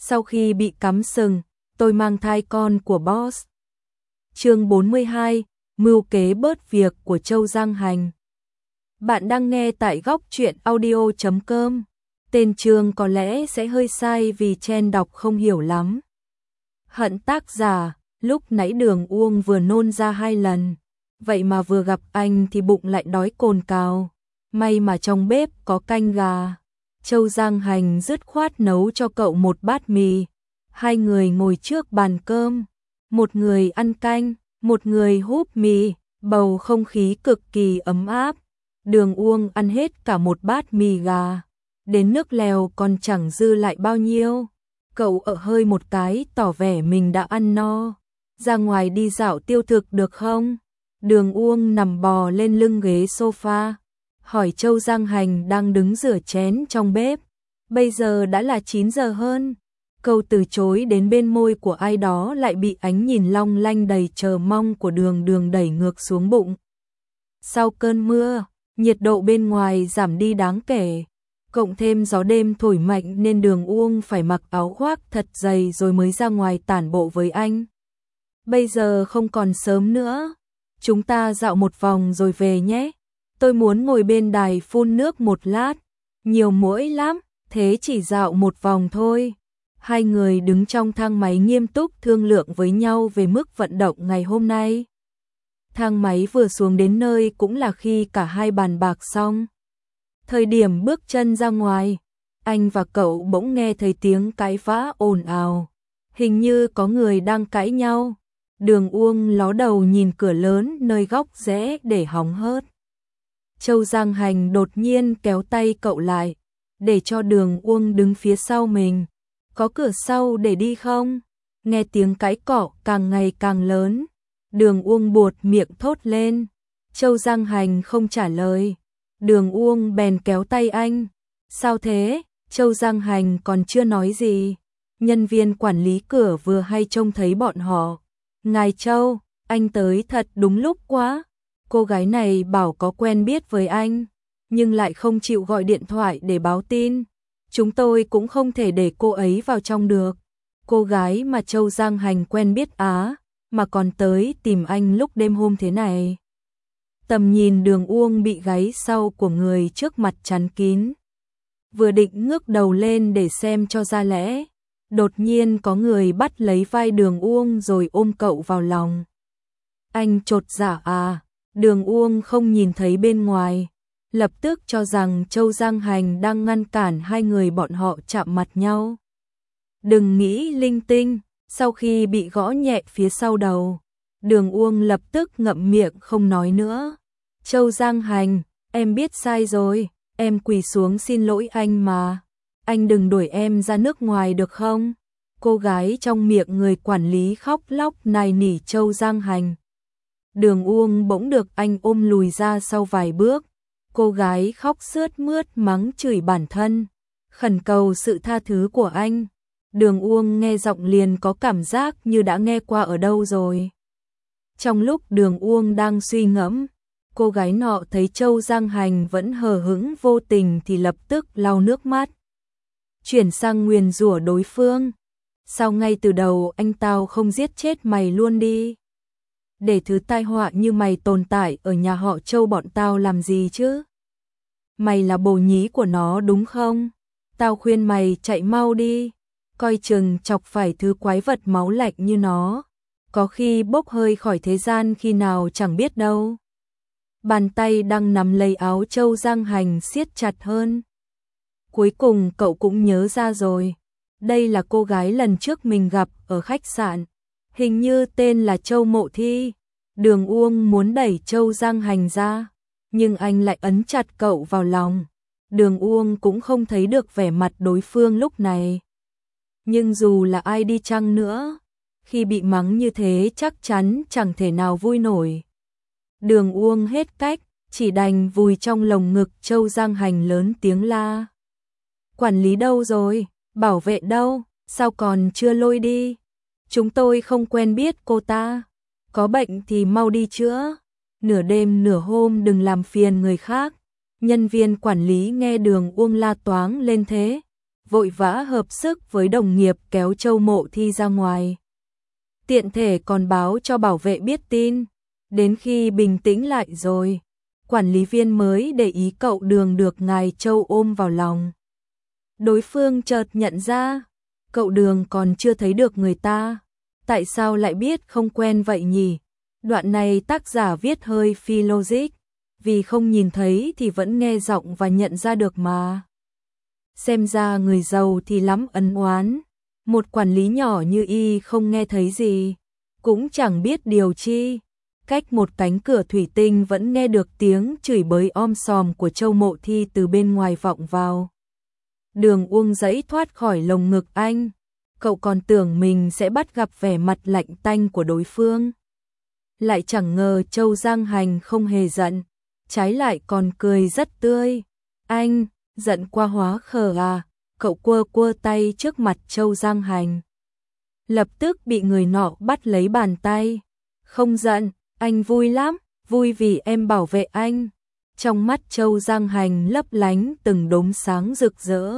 Sau khi bị cắm sừng, tôi mang thai con của boss. Chương 42, mưu kế bớt việc của Châu Giang Hành. Bạn đang nghe tại góc truyện audio.com. Tên chương có lẽ sẽ hơi sai vì Chen đọc không hiểu lắm. Hận tác giả, lúc nãy Đường Uông vừa nôn ra 2 lần. Vậy mà vừa gặp anh thì bụng lại đói cồn cào. May mà trong bếp có canh gà. Châu Giang Hành dứt khoát nấu cho cậu một bát mì. 2 người ngồi trước bàn cơm. Một người ăn canh, một người húp mì. Bầu không khí cực kỳ ấm áp. Đường Uông ăn hết cả một bát mì gà. Đến nước lèo còn chẳng dư lại bao nhiêu. Cậu ợ hơi một cái tỏ vẻ mình đã ăn no. Ra ngoài đi dạo tiêu thực được không? Đường Uông nằm bò lên lưng ghế sofa. Hỏi Châu Giang Hành đang đứng rửa chén trong bếp. Bây giờ đã là 9 giờ hơn. Câu từ chối đến bên môi của ai đó lại bị ánh nhìn long lanh đầy chờ mong của Đường Đường đẩy ngược xuống bụng. Sau cơn mưa, nhiệt độ bên ngoài giảm đi đáng kể. Cộng thêm gió đêm thổi mạnh nên Đường Uông phải mặc áo khoác thật dày rồi mới ra ngoài tản bộ với anh. Bây giờ không còn sớm nữa. Chúng ta dạo một vòng rồi về nhé. Tôi muốn ngồi bên đài phun nước một lát. Nhiều muỗi lắm, thế chỉ dạo một vòng thôi. 2 người đứng trong thang máy nghiêm túc thương lượng với nhau về mức vận động ngày hôm nay. Thang máy vừa xuống đến nơi cũng là khi cả hai bàn bạc xong. Thời điểm bước chân ra ngoài, anh và cậu bỗng nghe thấy tiếng cãi vã ồn ào. Hình như có người đang cãi nhau. Đường Uông ló đầu nhìn cửa lớn nơi góc rẽ để hóng hớt. Châu Giang Hành đột nhiên kéo tay cậu lại, để cho Đường Uông đứng phía sau mình. Có cửa sau để đi không? Nghe tiếng cãi cọ càng ngày càng lớn. Đường Uông buột miệng thốt lên. Châu Giang Hành không trả lời. Đường Uông bèn kéo tay anh. Sao thế? Châu Giang Hành còn chưa nói gì. Nhân viên quản lý cửa vừa hay trông thấy bọn họ. Ngài Châu, anh tới thật đúng lúc quá. Cô gái này bảo có quen biết với anh, nhưng lại không chịu gọi điện thoại để báo tin. Chúng tôi cũng không thể để cô ấy vào trong được. Cô gái mà Châu Giang Hành quen biết á, mà còn tới tìm anh lúc đêm hôm thế này. Tầm nhìn Đường Uông bị gáy sau của người trước mặt chắn kín. Vừa định ngước đầu lên để xem cho ra lẽ, đột nhiên có người bắt lấy vai Đường Uông rồi ôm cậu vào lòng. Anh chột dạ à? Đường Uông không nhìn thấy bên ngoài, lập tức cho rằng Châu Giang Hành đang ngăn cản 2 người bọn họ chạm mặt nhau. Đừng nghĩ linh tinh. Sau khi bị gõ nhẹ phía sau đầu, Đường Uông lập tức ngậm miệng không nói nữa. Châu Giang Hành, em biết sai rồi, em quỳ xuống xin lỗi anh mà. Anh đừng đuổi em ra nước ngoài được không? Cô gái trong miệng người quản lý khóc lóc nài nỉ Châu Giang Hành. Đường Uông bỗng được anh ôm lùi ra sau vài bước. Cô gái khóc sướt mướt mắng chửi bản thân, khẩn cầu sự tha thứ của anh. Đường Uông nghe giọng liền có cảm giác như đã nghe qua ở đâu rồi. Trong lúc Đường Uông đang suy ngẫm, cô gái nọ thấy Châu Giang Hành vẫn hờ hững vô tình thì lập tức lau nước mắt. Chuyển sang nguyền rủa đối phương. Sao ngay từ đầu anh tao không giết chết mày luôn đi? Để thứ tai họa như mày tồn tại ở nhà họ Châu bọn tao làm gì chứ? Mày là bồ nhí của nó đúng không? Tao khuyên mày chạy mau đi. Coi chừng chọc phải thứ quái vật máu lạnh như nó. Có khi bốc hơi khỏi thế gian khi nào chẳng biết đâu. Bàn tay đang nắm lấy áo Châu Giang Hành siết chặt hơn. Cuối cùng cậu cũng nhớ ra rồi. Đây là cô gái lần trước mình gặp ở khách sạn. Hình như tên là Châu Mộ Thi. Đường Uông muốn đẩy Châu Giang Hành ra, nhưng anh lại ấn chặt cậu vào lòng. Đường Uông cũng không thấy được vẻ mặt đối phương lúc này. Nhưng dù là ai đi chăng nữa, khi bị mắng như thế chắc chắn chẳng thể nào vui nổi. Đường Uông hết cách, chỉ đành vùi trong lồng ngực Châu Giang Hành lớn tiếng la. Quản lý đâu rồi? Bảo vệ đâu? Sao còn chưa lôi đi? Chúng tôi không quen biết cô ta. Có bệnh thì mau đi chữa. Nửa đêm nửa hôm đừng làm phiền người khác. Nhân viên quản lý nghe Đường Uông la toáng lên thế, vội vã hợp sức với đồng nghiệp kéo Châu Mộ Thi ra ngoài. Tiện thể còn báo cho bảo vệ biết tin. Đến khi bình tĩnh lại rồi, quản lý viên mới để ý cậu Đường được ngài Châu ôm vào lòng. Đối phương chợt nhận ra, cậu Đường còn chưa thấy được người ta. Tại sao lại biết không quen vậy nhỉ? Đoạn này tác giả viết hơi phi logic, vì không nhìn thấy thì vẫn nghe giọng và nhận ra được mà. Xem ra người giàu thì lắm ân oán. Một quản lý nhỏ như y không nghe thấy gì, cũng chẳng biết điều chi. Cách một cánh cửa thủy tinh vẫn nghe được tiếng chửi bới om sòm của Châu Mộ Thi từ bên ngoài vọng vào. Đường Uông giãy thoát khỏi lồng ngực anh. Cậu còn tưởng mình sẽ bắt gặp vẻ mặt lạnh tanh của đối phương. Lại chẳng ngờ Châu Giang Hành không hề giận, trái lại còn cười rất tươi. Anh, giận qua hóa khờ à? Cậu quơ quơ tay trước mặt Châu Giang Hành. Lập tức bị người nọ bắt lấy bàn tay. Không giận, anh vui lắm, vui vì em bảo vệ anh. Trong mắt Châu Giang Hành lấp lánh từng đốm sáng rực rỡ.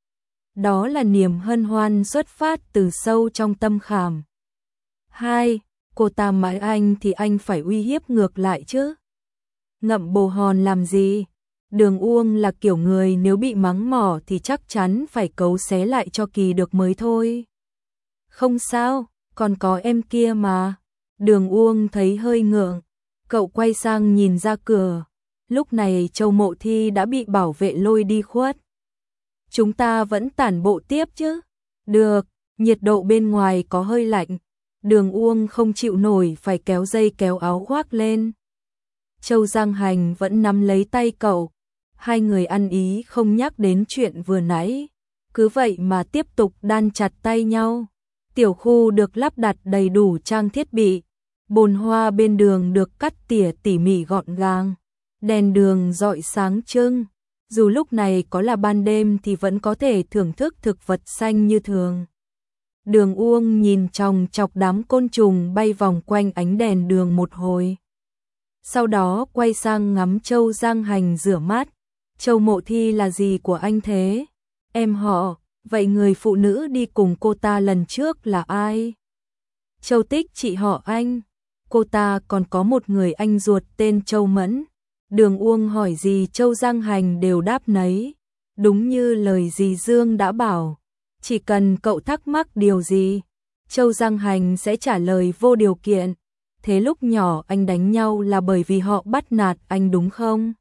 Đó là niềm hân hoan xuất phát từ sâu trong tâm khảm. Hai, cô ta mãi anh thì anh phải uy hiếp ngược lại chứ. Ngậm bồ hòn làm gì? Đường Uông là kiểu người nếu bị mắng mỏ thì chắc chắn phải cấu xé lại cho kỳ được mới thôi. Không sao, còn có em kia mà. Đường Uông thấy hơi ngượng, cậu quay sang nhìn ra cửa. Lúc này Châu Mộ Thi đã bị bảo vệ lôi đi khuất. Chúng ta vẫn tản bộ tiếp chứ? Được, nhiệt độ bên ngoài có hơi lạnh. Đường Uông không chịu nổi phải kéo dây kéo áo khoác lên. Châu Giang Hành vẫn nắm lấy tay cậu. Hai người ăn ý không nhắc đến chuyện vừa nãy. Cứ vậy mà tiếp tục đan chặt tay nhau. Tiểu khu được lắp đặt đầy đủ trang thiết bị. Bồn hoa bên đường được cắt tỉa tỉ mỉ gọn gàng. Đèn đường rọi sáng trưng. Dù lúc này có là ban đêm thì vẫn có thể thưởng thức thực vật xanh như thường. Đường Uông nhìn chòng chọc đám côn trùng bay vòng quanh ánh đèn đường một hồi. Sau đó quay sang ngắm Châu Giang Hành rửa mắt. Châu Mộ Thi là gì của anh thế? Em họ, vậy người phụ nữ đi cùng cô ta lần trước là ai? Châu Tích chị họ anh. Cô ta còn có một người anh ruột tên Châu Mẫn. Đường Uông hỏi gì Châu Giang Hành đều đáp nấy. Đúng như lời dì Dương đã bảo. Chỉ cần cậu thắc mắc điều gì, Châu Giang Hành sẽ trả lời vô điều kiện. Thế lúc nhỏ anh đánh nhau là bởi vì họ bắt nạt anh đúng không?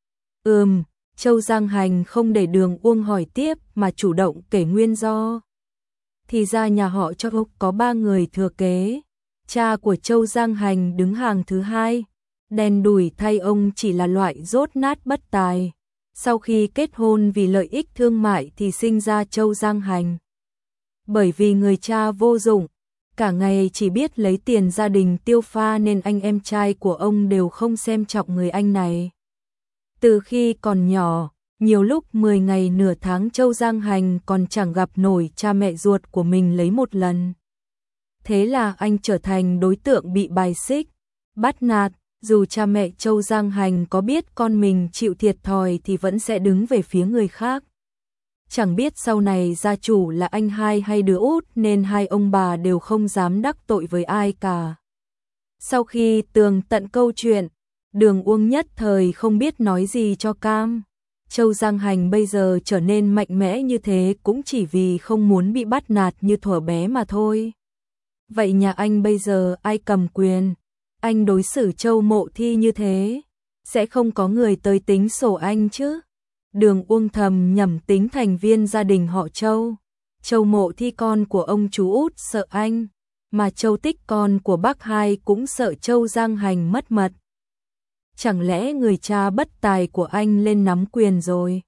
Châu Giang Hành không để Đường Uông hỏi tiếp mà chủ động kể nguyên do. Thì ra nhà họ Châu có 3 người thừa kế. Cha của Châu Giang Hành đứng hàng thứ 2. Đen đủi thay ông chỉ là loại dốt nát bất tài. Sau khi kết hôn vì lợi ích thương mại thì sinh ra Châu Giang Hành. Bởi vì người cha vô dụng, cả ngày chỉ biết lấy tiền gia đình tiêu pha nên anh em trai của ông đều không xem trọng người anh này. Từ khi còn nhỏ, nhiều lúc 10 ngày nửa tháng Châu Giang Hành còn chẳng gặp nổi cha mẹ ruột của mình lấy một lần. Thế là anh trở thành đối tượng bị bài xích, bắt nạt. Dù cha mẹ Châu Giang Hành có biết con mình chịu thiệt thòi thì vẫn sẽ đứng về phía người khác. Chẳng biết sau này gia chủ là anh hai hay đứa út nên hai ông bà đều không dám đắc tội với ai cả. Sau khi tường tận câu chuyện, Đường Uông nhất thời không biết nói gì cho cam. Châu Giang Hành bây giờ trở nên mạnh mẽ như thế cũng chỉ vì không muốn bị bắt nạt như thuở bé mà thôi. Vậy nhà anh bây giờ ai cầm quyền? Anh đối xử Châu Mộ Thi như thế, sẽ không có người tới tính sổ anh chứ? Đường Uông thầm nhẩm tính thành viên gia đình họ Châu. Châu Mộ Thi con của ông chú út sợ anh, mà Châu Tích con của bác hai cũng sợ Châu Giang Hành mất mật. Chẳng lẽ người cha bất tài của anh lên nắm quyền rồi?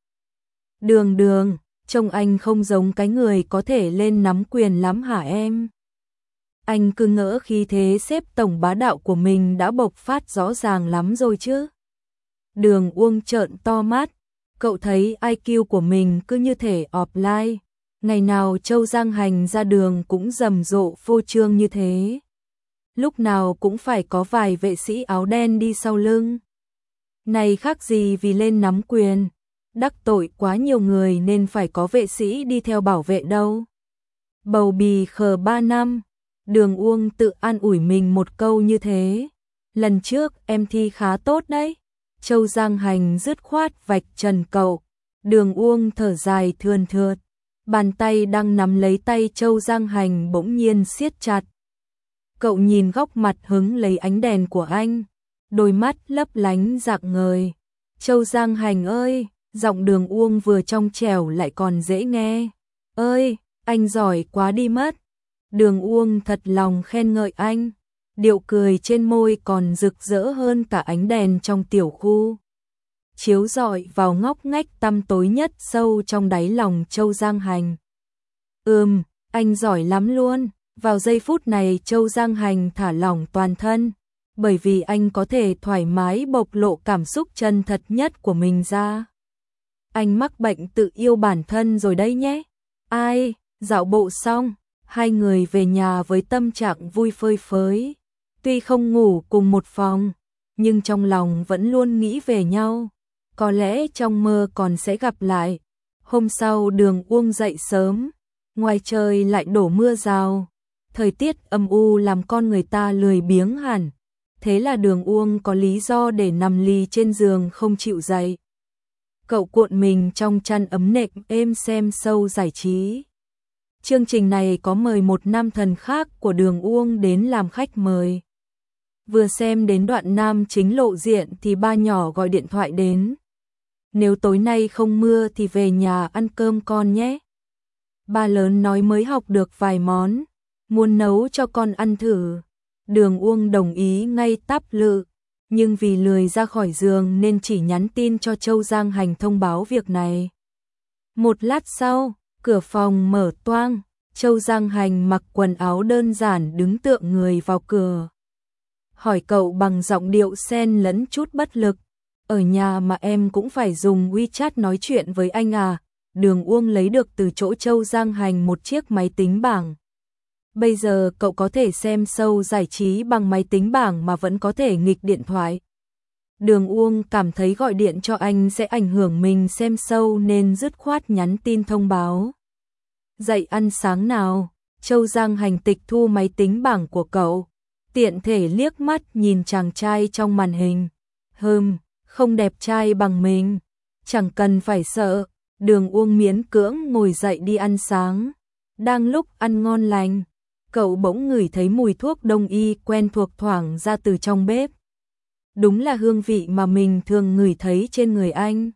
Đường, trông anh không giống cái người có thể lên nắm quyền lắm hả em? Anh cứ ngỡ khi thế xếp tổng bá đạo của mình đã bộc phát rõ ràng lắm rồi chứ. Đường Uông trợn to mắt, cậu thấy IQ của mình cứ như thể offline. Ngày nào Châu Giang Hành ra đường cũng rầm rộ phô trương như thế. Lúc nào cũng phải có vài vệ sĩ áo đen đi sau lưng. Này khác gì vì lên nắm quyền. đắc tội quá nhiều người nên phải có vệ sĩ đi theo bảo vệ đâu. Bầu bì khờ 3 năm, Đường Uông tự an ủi mình một câu như thế. Lần trước em thi khá tốt đấy. Châu Giang Hành dứt khoát vạch trần cậu. Đường Uông thở dài thườn thượt. Bàn tay đang nắm lấy tay Châu Giang Hành bỗng nhiên siết chặt. Cậu nhìn góc mặt hứng lấy ánh đèn của anh. Đôi mắt lấp lánh rạng ngời. Châu Giang Hành ơi, giọng Đường Uông vừa trong trẻo lại còn dễ nghe. Ơi, anh giỏi quá đi mất. Đường Uông thật lòng khen ngợi anh. Điệu cười trên môi còn rực rỡ hơn cả ánh đèn trong tiểu khu. Chiếu rọi vào ngóc ngách tăm tối nhất sâu trong đáy lòng Châu Giang Hành. Anh giỏi lắm luôn. Vào giây phút này Châu Giang Hành thả lỏng toàn thân, bởi vì anh có thể thoải mái bộc lộ cảm xúc chân thật nhất của mình ra. Anh mắc bệnh tự yêu bản thân rồi đấy nhé. Ai, dạo bộ xong, hai người về nhà với tâm trạng vui phơi phới. Tuy không ngủ cùng một phòng, nhưng trong lòng vẫn luôn nghĩ về nhau. Có lẽ trong mơ còn sẽ gặp lại. Hôm sau Đường Uông dậy sớm, ngoài trời lại đổ mưa rào. Thời tiết âm u làm con người ta lười biếng hẳn. Thế là Đường Uông có lý do để nằm lì trên giường không chịu dậy. Cậu cuộn mình trong chăn ấm nệm êm xem show giải trí. Chương trình này có mời một nam thần khác của Đường Uông đến làm khách mời. Vừa xem đến đoạn nam chính lộ diện thì ba nhỏ gọi điện thoại đến. Nếu tối nay không mưa thì về nhà ăn cơm con nhé. Ba lớn nói mới học được vài món, muốn nấu cho con ăn thử. Đường Uông đồng ý ngay tắp lự, nhưng vì lười ra khỏi giường nên chỉ nhắn tin cho Châu Giang Hành thông báo việc này. Một lát sau, cửa phòng mở toang, Châu Giang Hành mặc quần áo đơn giản đứng tượng người vào cửa. Hỏi cậu bằng giọng điệu xen lẫn chút bất lực. Ở nhà mà em cũng phải dùng WeChat nói chuyện với anh à? Đường Uông lấy được từ chỗ Châu Giang Hành một chiếc máy tính bảng. Bây giờ cậu có thể xem show giải trí bằng máy tính bảng mà vẫn có thể nghịch điện thoại. Đường Uông cảm thấy gọi điện cho anh sẽ ảnh hưởng mình xem show nên dứt khoát nhắn tin thông báo. Dậy ăn sáng nào? Châu Giang Hành tịch thu máy tính bảng của cậu, tiện thể liếc mắt nhìn chàng trai trong màn hình. Không đẹp trai bằng mình, chẳng cần phải sợ. Đường Uông miễn cưỡng ngồi dậy đi ăn sáng. Đang lúc ăn ngon lành, cậu bỗng ngửi thấy mùi thuốc đông y quen thuộc thoảng ra từ trong bếp. Đúng là hương vị mà mình thường ngửi thấy trên người anh.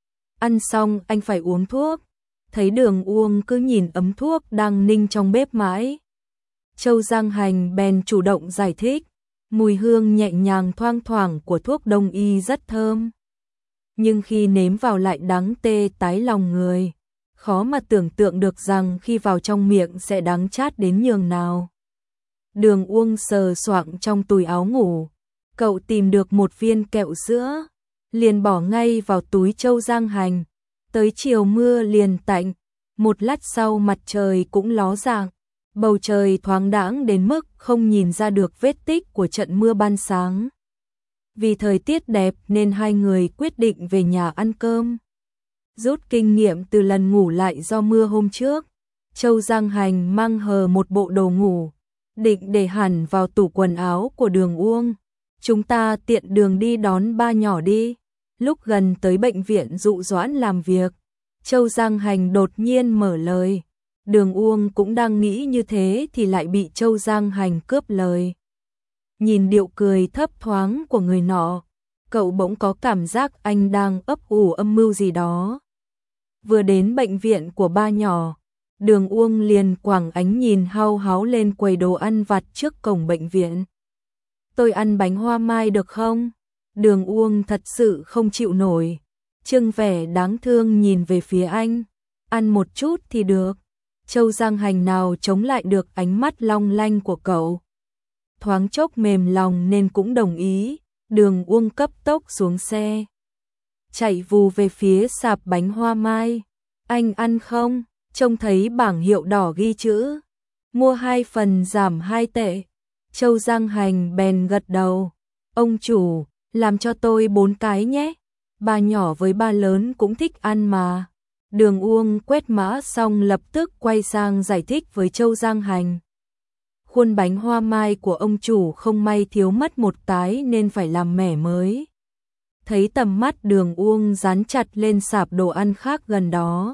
Ăn xong anh phải uống thuốc. Thấy Đường Uông cứ nhìn ấm thuốc đang ninh trong bếp mãi, Châu Giang Hành bèn chủ động giải thích. Mùi hương nhẹ nhàng thoang thoảng của thuốc đông y rất thơm, nhưng khi nếm vào lại đắng tê tái lòng người. Khó mà tưởng tượng được rằng khi vào trong miệng sẽ đắng chát đến nhường nào. Đường Uông sờ soạng trong túi áo ngủ, cậu tìm được một viên kẹo sữa, liền bỏ ngay vào túi Châu Giang Hành. Tới chiều mưa liền tạnh, một lát sau mặt trời cũng ló dạng, bầu trời thoáng đãng đến mức không nhìn ra được vết tích của trận mưa ban sáng. Vì thời tiết đẹp nên hai người quyết định về nhà ăn cơm. Rút kinh nghiệm từ lần ngủ lại do mưa hôm trước, Châu Giang Hành mang hờ một bộ đồ ngủ, định để hẳn vào tủ quần áo của Đường Uông. Chúng ta tiện đường đi đón ba nhỏ đi. Lúc gần tới bệnh viện Dụ Doãn làm việc, Châu Giang Hành đột nhiên mở lời. Đường Uông cũng đang nghĩ như thế thì lại bị Châu Giang Hành cướp lời. Nhìn điệu cười thấp thoáng của người nọ, cậu bỗng có cảm giác anh đang ấp ủ âm mưu gì đó. Vừa đến bệnh viện của ba nhỏ, Đường Uông liền quẳng ánh nhìn hao háo lên quầy đồ ăn vặt trước cổng bệnh viện. Tôi ăn bánh hoa mai được không? Đường Uông thật sự không chịu nổi, trưng vẻ đáng thương nhìn về phía anh. Ăn một chút thì được. Châu Giang Hành nào chống lại được ánh mắt long lanh của cậu. Thoáng chốc mềm lòng nên cũng đồng ý. Đường Uông cấp tốc xuống xe, chạy vù về phía sạp bánh hoa mai. Anh ăn không? Trông thấy bảng hiệu đỏ ghi chữ mua 2 phần giảm 2 tệ. Châu Giang Hành bèn gật đầu. Ông chủ, làm cho tôi 4 cái nhé. Ba nhỏ với ba lớn cũng thích ăn mà. Đường Uông quét mã xong lập tức quay sang giải thích với Châu Giang Hành. Khuôn bánh hoa mai của ông chủ không may thiếu mất một cái nên phải làm mẻ mới. Thấy tầm mắt Đường Uông dán chặt lên sạp đồ ăn khác gần đó.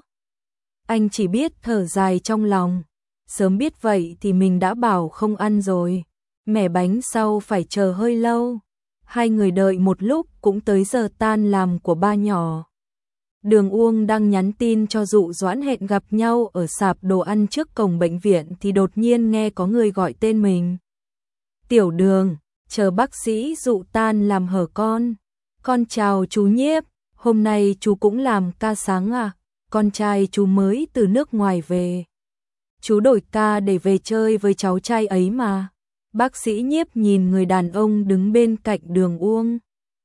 Anh chỉ biết thở dài trong lòng. Sớm biết vậy thì mình đã bảo không ăn rồi. Mẻ bánh sau phải chờ hơi lâu. Hai người đợi một lúc cũng tới giờ tan làm của ba nhỏ. Đường Uông đang nhắn tin cho Dụ Doãn hẹn gặp nhau ở sạp đồ ăn trước cổng bệnh viện thì đột nhiên nghe có người gọi tên mình. Tiểu Đường, chờ bác sĩ Dụ tan làm hở con. Con chào chú Nhiếp, hôm nay chú cũng làm ca sáng à? Con trai chú mới từ nước ngoài về. Chú đổi ca để về chơi với cháu trai ấy mà. Bác sĩ Nhiếp nhìn người đàn ông đứng bên cạnh Đường Uông.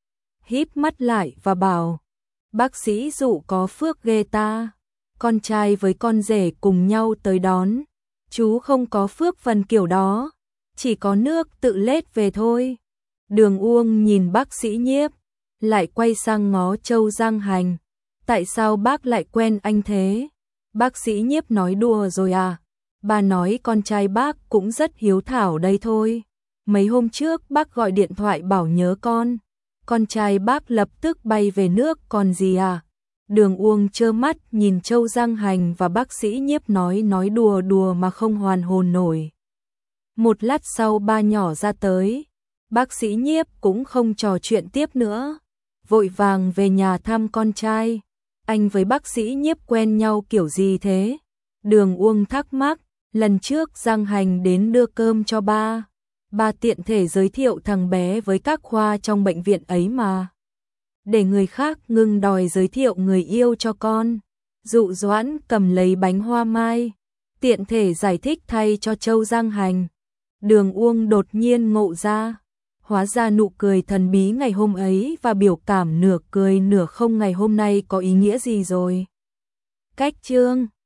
Híp mắt lại và bảo, bác sĩ Dụ có phước ghê ta. Con trai với con rể cùng nhau tới đón. Chú không có phước phần kiểu đó. Chỉ có nước tự lết về thôi. Đường Uông nhìn bác sĩ Nhiếp, lại quay sang ngó Châu Giang Hành. Tại sao bác lại quen anh thế? Bác sĩ Nhiếp nói đùa rồi à? Bà nói con trai bác cũng rất hiếu thảo đây thôi. Mấy hôm trước bác gọi điện thoại bảo nhớ con trai bác lập tức bay về nước còn gì à? Đường Uông trơ mắt nhìn Châu Giang Hành và bác sĩ Nhiếp nói đùa đùa mà không hoàn hồn nổi. Một lát sau ba nhỏ ra tới, bác sĩ Nhiếp cũng không trò chuyện tiếp nữa, vội vàng về nhà thăm con trai. Anh với bác sĩ Nhiếp quen nhau kiểu gì thế? Đường Uông thắc mắc, lần trước Giang Hành đến đưa cơm cho ba tiện thể giới thiệu thằng bé với các khoa trong bệnh viện ấy mà. Để người khác ngưng đòi giới thiệu người yêu cho con. Dụ Doãn cầm lấy bánh hoa mai, tiện thể giải thích thay cho Châu Giang Hành. Đường Uông đột nhiên ngộ ra, hóa ra nụ cười thần bí ngày hôm ấy và biểu cảm nửa cười nửa không ngày hôm nay có ý nghĩa gì rồi. Cách chương